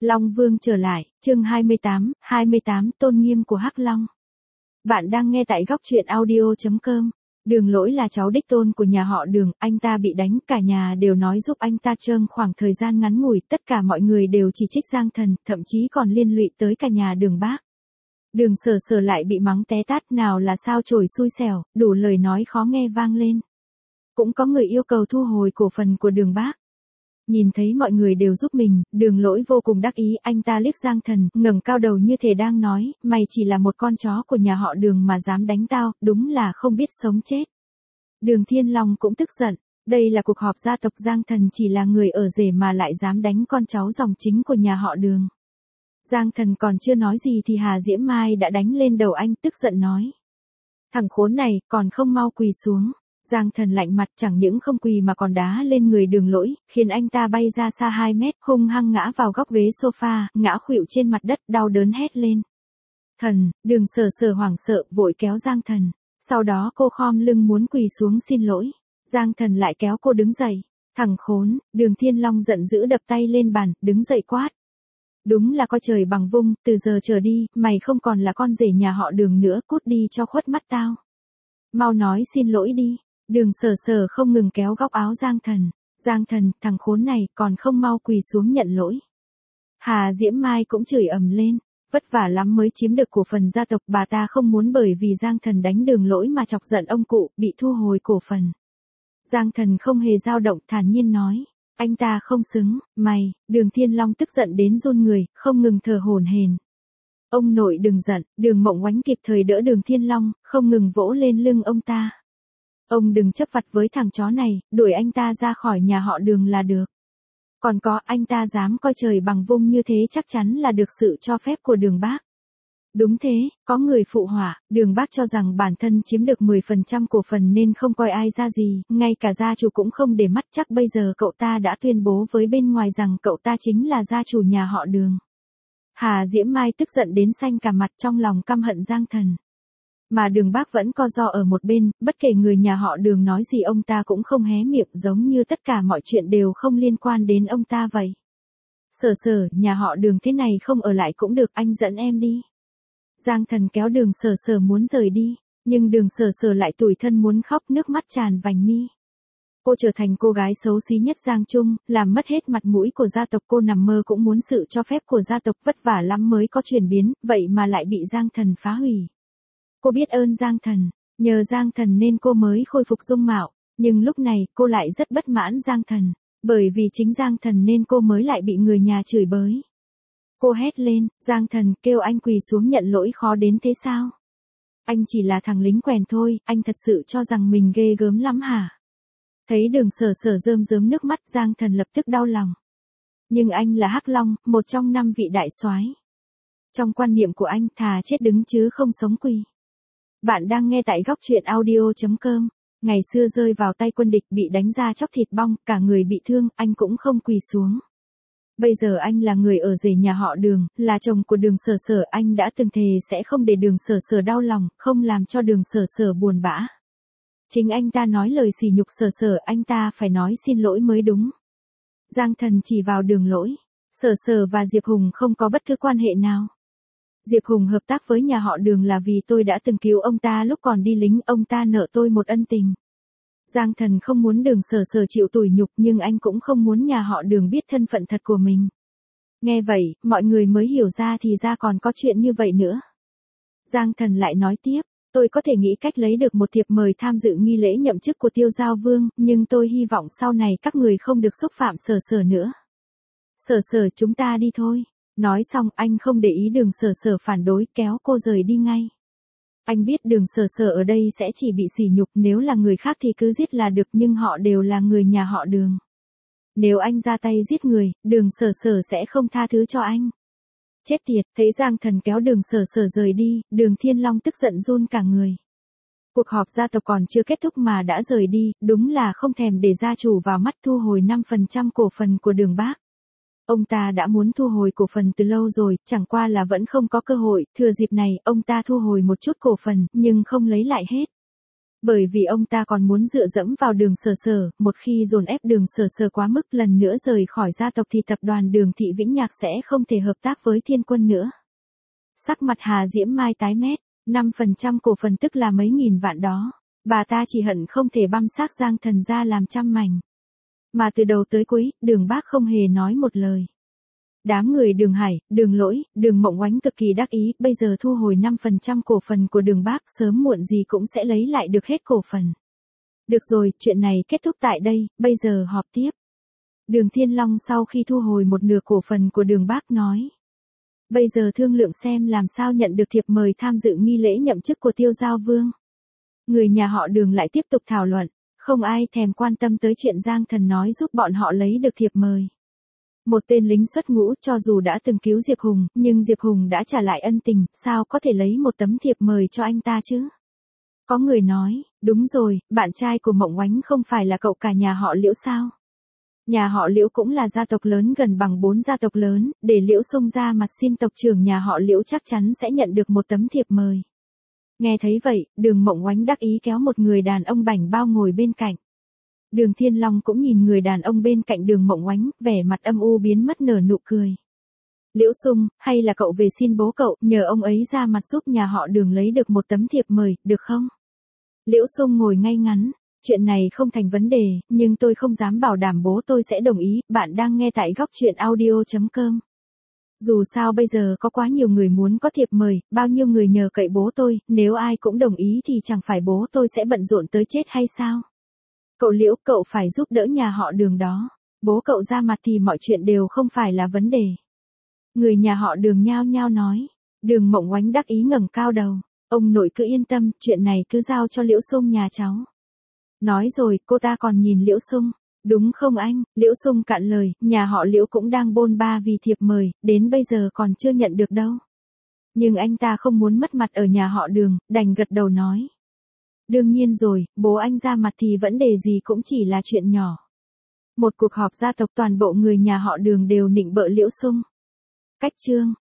Long Vương trở lại, chương 28 tôn nghiêm của Hắc Long. Bạn đang nghe tại góc truyện audio.com. Đường Lỗi là cháu đích tôn của nhà họ Đường, anh ta bị đánh, cả nhà đều nói giúp anh ta trơn khoảng thời gian ngắn ngủi, tất cả mọi người đều chỉ trích Giang Thần, thậm chí còn liên lụy tới cả nhà Đường Bác. Đường Sở Sở lại bị mắng té tát, nào là sao chổi xui xẻo, đủ lời nói khó nghe vang lên. Cũng có người yêu cầu thu hồi cổ phần của Đường Bác. Nhìn thấy mọi người đều giúp mình, Đường Lỗi vô cùng đắc ý, anh ta liếc Giang Thần, ngẩng cao đầu như thể đang nói, mày chỉ là một con chó của nhà họ Đường mà dám đánh tao, đúng là không biết sống chết. Đường Thiên Long cũng tức giận, đây là cuộc họp gia tộc, Giang Thần chỉ là người ở rể mà lại dám đánh con cháu dòng chính của nhà họ Đường. Giang Thần còn chưa nói gì thì Hà Diễm Mai đã đánh lên đầu anh, tức giận nói. Thằng khốn này, còn không mau quỳ xuống. Giang Thần lạnh mặt, chẳng những không quỳ mà còn đá lên người Đường Lỗi, khiến anh ta bay ra xa 2 mét, hung hăng ngã vào góc ghế sofa, ngã khuỵu trên mặt đất, đau đớn hét lên. Thần, Đường Sở Sở hoảng sợ, vội kéo Giang Thần. Sau đó cô khom lưng muốn quỳ xuống xin lỗi. Giang Thần lại kéo cô đứng dậy. Thằng khốn, Đường Thiên Long giận dữ đập tay lên bàn, đứng dậy quát. Đúng là coi trời bằng vung, từ giờ trở đi, mày không còn là con rể nhà họ Đường nữa, cút đi cho khuất mắt tao. Mau nói xin lỗi đi. Đường Sở Sở không ngừng kéo góc áo Giang Thần. Giang Thần, thằng khốn này, còn không mau quỳ xuống nhận lỗi. Hà Diễm Mai cũng chửi ầm lên. Vất vả lắm mới chiếm được cổ phần gia tộc, bà ta không muốn bởi vì Giang Thần đánh Đường Lỗi mà chọc giận ông cụ, bị thu hồi cổ phần. Giang Thần không hề dao động, thản nhiên nói. Anh ta không xứng, mày. Đường Thiên Long tức giận đến run người, không ngừng thở hổn hển. Ông nội đừng giận. Đường Mộng Oánh kịp thời đỡ Đường Thiên Long, không ngừng vỗ lên lưng ông ta. Ông đừng chấp vặt với thằng chó này, đuổi anh ta ra khỏi nhà họ Đường là được. Còn có, anh ta dám coi trời bằng vung như thế chắc chắn là được sự cho phép của Đường Bác. Đúng thế, có người phụ họa, Đường Bác cho rằng bản thân chiếm được 10% cổ phần nên không coi ai ra gì, ngay cả gia chủ cũng không để mắt, chắc bây giờ cậu ta đã tuyên bố với bên ngoài rằng cậu ta chính là gia chủ nhà họ Đường. Hà Diễm Mai tức giận đến xanh cả mặt, trong lòng căm hận Giang Thần. Mà Đường Bác vẫn co ro ở một bên, bất kể người nhà họ Đường nói gì ông ta cũng không hé miệng, giống như tất cả mọi chuyện đều không liên quan đến ông ta vậy. Sở Sở, nhà họ Đường thế này không ở lại cũng được, anh dẫn em đi. Giang Thần kéo Đường Sở Sở muốn rời đi, nhưng Đường Sở Sở lại tủi thân muốn khóc, nước mắt tràn vành mi. Cô trở thành cô gái xấu xí nhất Giang Trung, làm mất hết mặt mũi của gia tộc, cô nằm mơ cũng muốn sự cho phép của gia tộc, vất vả lắm mới có chuyển biến, vậy mà lại bị Giang Thần phá hủy. Cô biết ơn Giang Thần, nhờ Giang Thần nên cô mới khôi phục dung mạo, nhưng lúc này cô lại rất bất mãn Giang Thần, bởi vì chính Giang Thần nên cô mới lại bị người nhà chửi bới. Cô hét lên, Giang Thần, kêu anh quỳ xuống nhận lỗi khó đến thế sao? Anh chỉ là thằng lính quèn thôi, anh thật sự cho rằng mình ghê gớm lắm hả? Thấy Đường Sở Sở rơm rớm nước mắt, Giang Thần lập tức đau lòng. Nhưng anh là Hắc Long, một trong 5 vị đại soái. Trong quan niệm của anh, thà chết đứng chứ không sống quỳ. Bạn đang nghe tại góc truyện audio.com. Ngày xưa rơi vào tay quân địch, bị đánh ra chóc thịt bong, cả người bị thương, anh cũng không quỳ xuống. Bây giờ anh là người ở rể nhà họ Đường, là chồng của Đường Sở Sở, anh đã từng thề sẽ không để Đường Sở Sở đau lòng, không làm cho Đường Sở Sở buồn bã. Chính anh ta nói lời sỉ nhục Sở Sở, anh ta phải nói xin lỗi mới đúng. Giang Thần chỉ vào Đường Lỗi. Sở Sở và Diệp Hùng không có bất cứ quan hệ nào. Diệp Hùng hợp tác với nhà họ Đường là vì tôi đã từng cứu ông ta lúc còn đi lính, ông ta nợ tôi một ân tình. Giang Thần không muốn Đường Sở Sở chịu tủi nhục, nhưng anh cũng không muốn nhà họ Đường biết thân phận thật của mình. Nghe vậy, mọi người mới hiểu ra thì ra còn có chuyện như vậy nữa. Giang Thần lại nói tiếp, tôi có thể nghĩ cách lấy được một thiệp mời tham dự nghi lễ nhậm chức của Tiêu Giao Vương, nhưng tôi hy vọng sau này các người không được xúc phạm Sở Sở nữa. Sở Sở, chúng ta đi thôi. Nói xong anh không để ý Đường Sở Sở phản đối, kéo cô rời đi ngay. Anh biết Đường Sở Sở ở đây sẽ chỉ bị sỉ nhục, nếu là người khác thì cứ giết là được, nhưng họ đều là người nhà họ Đường. Nếu anh ra tay giết người, Đường Sở Sở sẽ không tha thứ cho anh. Chết tiệt, thấy Giang Thần kéo Đường Sở Sở rời đi, Đường Thiên Long tức giận run cả người. Cuộc họp gia tộc còn chưa kết thúc mà đã rời đi, đúng là không thèm để gia chủ vào mắt, thu hồi 5% cổ phần của Đường Bác. Ông ta đã muốn thu hồi cổ phần từ lâu rồi, chẳng qua là vẫn không có cơ hội, thừa dịp này, ông ta thu hồi một chút cổ phần, nhưng không lấy lại hết. Bởi vì ông ta còn muốn dựa dẫm vào Đường Sở Sở, một khi dồn ép Đường Sở Sở quá mức lần nữa rời khỏi gia tộc thì tập đoàn Đường Thị Vĩnh Nhạc sẽ không thể hợp tác với Thiên Quân nữa. Sắc mặt Hà Diễm Mai tái mét, 5% cổ phần tức là mấy nghìn vạn đó. Bà ta chỉ hận không thể băm xác Giang Thần ra làm trăm mảnh. Mà từ đầu tới cuối, Đường Bác không hề nói một lời. Đám người Đường Hải, Đường Lỗi, Đường Mộng Oánh cực kỳ đắc ý, bây giờ thu hồi 5% cổ phần của Đường Bác, sớm muộn gì cũng sẽ lấy lại được hết cổ phần. Được rồi, chuyện này kết thúc tại đây, bây giờ họp tiếp. Đường Thiên Long sau khi thu hồi một nửa cổ phần của Đường Bác nói. Bây giờ thương lượng xem làm sao nhận được thiệp mời tham dự nghi lễ nhậm chức của Tiêu Giao Vương. Người nhà họ Đường lại tiếp tục thảo luận, không ai thèm quan tâm tới chuyện Giang Thần nói giúp bọn họ lấy được thiệp mời. Một tên lính xuất ngũ cho dù đã từng cứu Diệp Hùng, nhưng Diệp Hùng đã trả lại ân tình, sao có thể lấy một tấm thiệp mời cho anh ta chứ? Có người nói, đúng rồi, bạn trai của Mộng Oánh không phải là cậu cả nhà họ Liễu sao? Nhà họ Liễu cũng là gia tộc lớn gần bằng 4 gia tộc lớn, để Liễu Xung ra mặt xin tộc trưởng nhà họ Liễu chắc chắn sẽ nhận được một tấm thiệp mời. Nghe thấy vậy, Đường Mộng Oánh đắc ý kéo một người đàn ông bảnh bao ngồi bên cạnh. Đường Thiên Long cũng nhìn người đàn ông bên cạnh Đường Mộng Oánh, vẻ mặt âm u biến mất nở nụ cười. Liễu Xung, hay là cậu về xin bố cậu, nhờ ông ấy ra mặt giúp nhà họ Đường lấy được một tấm thiệp mời, được không? Liễu Xung ngồi ngay ngắn, chuyện này không thành vấn đề, nhưng tôi không dám bảo đảm bố tôi sẽ đồng ý, bạn đang nghe tại góc truyện audio.com. Dù sao bây giờ có quá nhiều người muốn có thiệp mời, bao nhiêu người nhờ cậy bố tôi, nếu ai cũng đồng ý thì chẳng phải bố tôi sẽ bận rộn tới chết hay sao? Cậu Liễu, cậu phải giúp đỡ nhà họ Đường đó. Bố cậu ra mặt thì mọi chuyện đều không phải là vấn đề. Người nhà họ Đường nhao nhao nói. Đường Mộng Oánh đắc ý ngẩng cao đầu. Ông nội cứ yên tâm, chuyện này cứ giao cho Liễu Xung nhà cháu. Nói rồi, cô ta còn nhìn Liễu Xung. Đúng không anh? Liễu Xung cạn lời, nhà họ Liễu cũng đang bôn ba vì thiệp mời, đến bây giờ còn chưa nhận được đâu. Nhưng anh ta không muốn mất mặt ở nhà họ Đường, đành gật đầu nói. Đương nhiên rồi, bố anh ra mặt thì vấn đề gì cũng chỉ là chuyện nhỏ. Một cuộc họp gia tộc toàn bộ người nhà họ Đường đều nịnh bợ Liễu Xung. Cách chương